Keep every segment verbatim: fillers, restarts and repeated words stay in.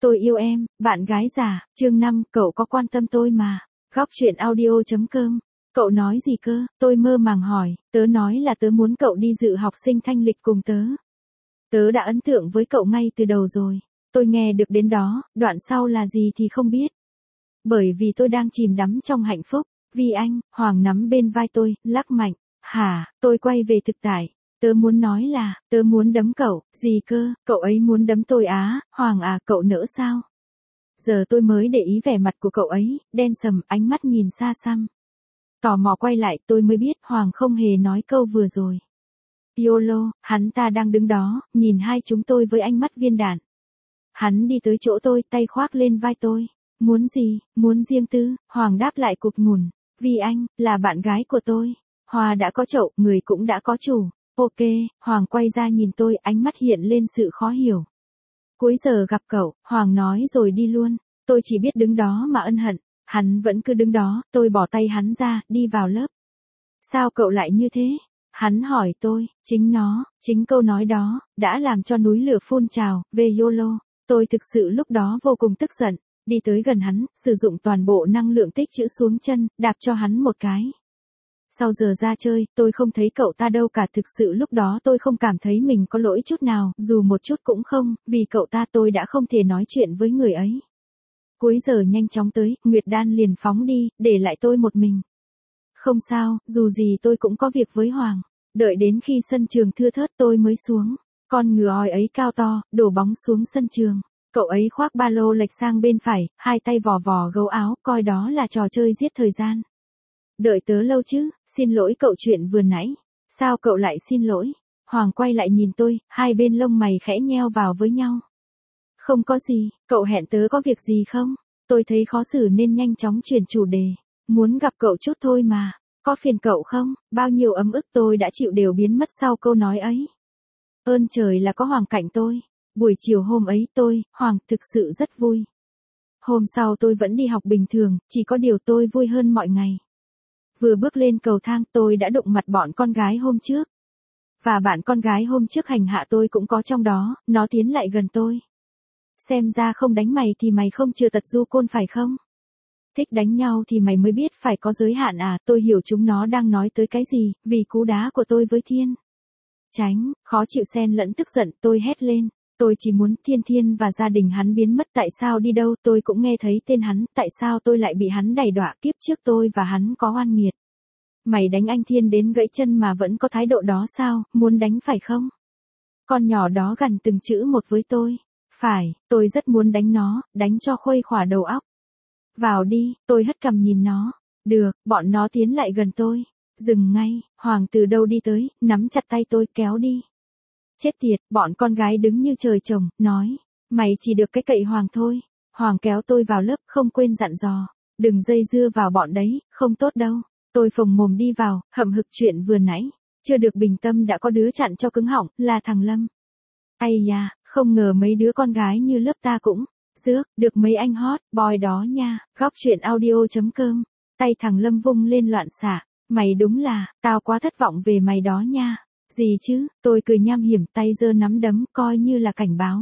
Tôi yêu em, bạn gái già, chương năm, cậu có quan tâm tôi mà. Góc truyện audio.com. Cậu nói gì cơ? Tôi mơ màng hỏi, tớ nói là tớ muốn cậu đi dự học sinh thanh lịch cùng tớ. Tớ đã ấn tượng với cậu ngay từ đầu rồi. Tôi nghe được đến đó, đoạn sau là gì thì không biết. Bởi vì tôi đang chìm đắm trong hạnh phúc. Vì anh, Hoàng nắm bên vai tôi, lắc mạnh. Hả, tôi quay về thực tại. Tớ muốn nói là, tớ muốn đấm cậu, gì cơ, cậu ấy muốn đấm tôi á, Hoàng à, cậu nỡ sao? Giờ tôi mới để ý vẻ mặt của cậu ấy, đen sầm, ánh mắt nhìn xa xăm. Tò mò quay lại, tôi mới biết Hoàng không hề nói câu vừa rồi. YOLO, hắn ta đang đứng đó, nhìn hai chúng tôi với ánh mắt viên đạn. Hắn đi tới chỗ tôi, tay khoác lên vai tôi. Muốn gì, muốn riêng tư, Hoàng đáp lại cụt ngùn. Vì anh, là bạn gái của tôi. Hoa đã có chậu, người cũng đã có chủ. Ok, Hoàng quay ra nhìn tôi, ánh mắt hiện lên sự khó hiểu. Cuối giờ gặp cậu, Hoàng nói rồi đi luôn. Tôi chỉ biết đứng đó mà ân hận. Hắn vẫn cứ đứng đó, tôi bỏ tay hắn ra, đi vào lớp. Sao cậu lại như thế? Hắn hỏi tôi, chính nó, chính câu nói đó, đã làm cho núi lửa phun trào, về YOLO. Tôi thực sự lúc đó vô cùng tức giận, đi tới gần hắn, sử dụng toàn bộ năng lượng tích trữ xuống chân, đạp cho hắn một cái. Sau giờ ra chơi, tôi không thấy cậu ta đâu cả, thực sự lúc đó tôi không cảm thấy mình có lỗi chút nào, dù một chút cũng không, vì cậu ta tôi đã không thể nói chuyện với người ấy. Cuối giờ nhanh chóng tới, Nguyệt Đan liền phóng đi, để lại tôi một mình. Không sao, dù gì tôi cũng có việc với Hoàng. Đợi đến khi sân trường thưa thớt tôi mới xuống. Con ngựa òi ấy cao to, đổ bóng xuống sân trường. Cậu ấy khoác ba lô lệch sang bên phải, hai tay vò vò gấu áo, coi đó là trò chơi giết thời gian. Đợi tớ lâu chứ, xin lỗi cậu chuyện vừa nãy. Sao cậu lại xin lỗi? Hoàng quay lại nhìn tôi, hai bên lông mày khẽ nheo vào với nhau. Không có gì, cậu hẹn tớ có việc gì không? Tôi thấy khó xử nên nhanh chóng chuyển chủ đề. Muốn gặp cậu chút thôi mà. Có phiền cậu không? Bao nhiêu ấm ức tôi đã chịu đều biến mất sau câu nói ấy. Ơn trời là có Hoàng cạnh tôi. Buổi chiều hôm ấy tôi, Hoàng, thực sự rất vui. Hôm sau tôi vẫn đi học bình thường, chỉ có điều tôi vui hơn mọi ngày. Vừa bước lên cầu thang tôi đã đụng mặt bọn con gái hôm trước. Và bạn con gái hôm trước hành hạ tôi cũng có trong đó, nó tiến lại gần tôi. Xem ra không đánh mày thì mày không chừa tật du côn phải không? Thích đánh nhau thì mày mới biết phải có giới hạn à, tôi hiểu chúng nó đang nói tới cái gì, vì cú đá của tôi với Thiên. Tránh, khó chịu xen lẫn tức giận, tôi hét lên. Tôi chỉ muốn Thiên Thiên và gia đình hắn biến mất, tại sao đi đâu tôi cũng nghe thấy tên hắn, tại sao tôi lại bị hắn đày đọa, kiếp trước tôi và hắn có oan nghiệt. Mày đánh anh Thiên đến gãy chân mà vẫn có thái độ đó sao, muốn đánh phải không? Con nhỏ đó gằn từng chữ một với tôi. Phải, tôi rất muốn đánh nó, đánh cho khuây khỏa đầu óc. Vào đi, tôi hất cằm nhìn nó. Được, bọn nó tiến lại gần tôi. Dừng ngay, Hoàng từ đâu đi tới, nắm chặt tay tôi kéo đi. Chết tiệt, bọn con gái đứng như trời trồng, nói. Mày chỉ được cái cậy Hoàng thôi. Hoàng kéo tôi vào lớp, không quên dặn dò. Đừng dây dưa vào bọn đấy, không tốt đâu. Tôi phồng mồm đi vào, hậm hực chuyện vừa nãy. Chưa được bình tâm đã có đứa chặn cho cứng họng, là thằng Lâm. Ây da, không ngờ mấy đứa con gái như lớp ta cũng rước được mấy anh hot boy đó nha. Góc truyện audio.com. Tay thằng Lâm vung lên loạn xạ. Mày đúng là, tao quá thất vọng về mày đó nha. Gì chứ, tôi cười nham hiểm, tay giơ nắm đấm coi như là cảnh báo.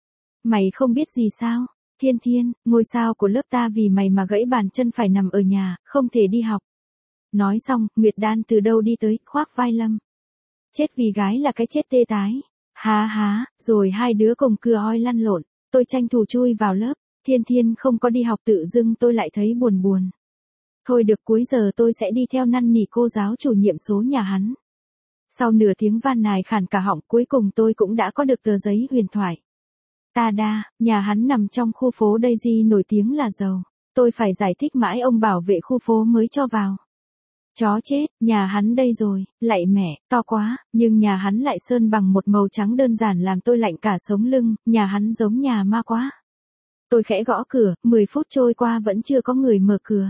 Mày không biết gì sao? Thiên Thiên, ngôi sao của lớp ta vì mày mà gãy bàn chân phải nằm ở nhà, không thể đi học. Nói xong, Nguyệt Đan từ đâu đi tới, khoác vai Lâm. Chết vì gái là cái chết tê tái. Há há, rồi hai đứa cùng cưa oi lăn lộn. Tôi tranh thủ chui vào lớp. Thiên Thiên không có đi học, tự dưng tôi lại thấy buồn buồn. Thôi được, cuối giờ tôi sẽ đi theo năn nỉ cô giáo chủ nhiệm số nhà hắn. Sau nửa tiếng van nài khản cả họng, cuối cùng tôi cũng đã có được tờ giấy huyền thoại. Ta đa, nhà hắn nằm trong khu phố Daisy nổi tiếng là giàu. Tôi phải giải thích mãi ông bảo vệ khu phố mới cho vào. Chó chết, nhà hắn đây rồi, lạy mẹ, to quá, nhưng nhà hắn lại sơn bằng một màu trắng đơn giản làm tôi lạnh cả sống lưng, nhà hắn giống nhà ma quá. Tôi khẽ gõ cửa, mười phút trôi qua vẫn chưa có người mở cửa.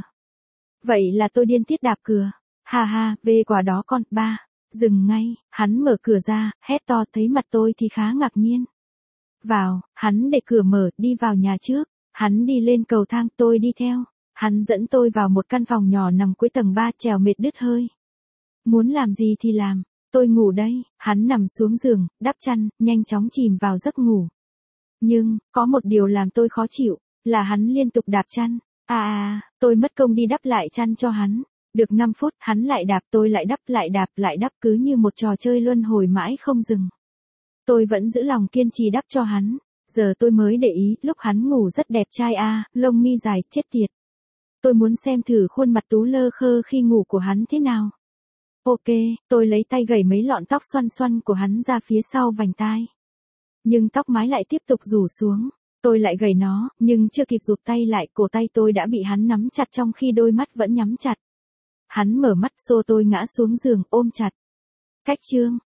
Vậy là tôi điên tiết đạp cửa. Ha ha, về quả đó con, ba. Dừng ngay, hắn mở cửa ra, hét to, thấy mặt tôi thì khá ngạc nhiên. Vào, hắn để cửa mở, đi vào nhà trước. Hắn đi lên cầu thang, tôi đi theo. Hắn dẫn tôi vào một căn phòng nhỏ nằm cuối tầng ba, trèo mệt đứt hơi. Muốn làm gì thì làm, tôi ngủ đây. Hắn nằm xuống giường, đắp chăn, nhanh chóng chìm vào giấc ngủ. Nhưng, có một điều làm tôi khó chịu, là hắn liên tục đạp chăn. À à, tôi mất công đi đắp lại chăn cho hắn. Được năm phút, hắn lại đạp, tôi lại đắp, lại đạp, lại đắp, cứ như một trò chơi luân hồi mãi không dừng. Tôi vẫn giữ lòng kiên trì đắp cho hắn. Giờ tôi mới để ý, lúc hắn ngủ rất đẹp trai à, lông mi dài, chết tiệt. Tôi muốn xem thử khuôn mặt tú lơ khơ khi ngủ của hắn thế nào. Ok, tôi lấy tay gẩy mấy lọn tóc xoăn xoăn của hắn ra phía sau vành tai. Nhưng tóc mái lại tiếp tục rủ xuống. Tôi lại gẩy nó, nhưng chưa kịp rụt tay lại, cổ tay tôi đã bị hắn nắm chặt trong khi đôi mắt vẫn nhắm chặt. Hắn mở mắt xô tôi ngã xuống giường ôm chặt. Cách chương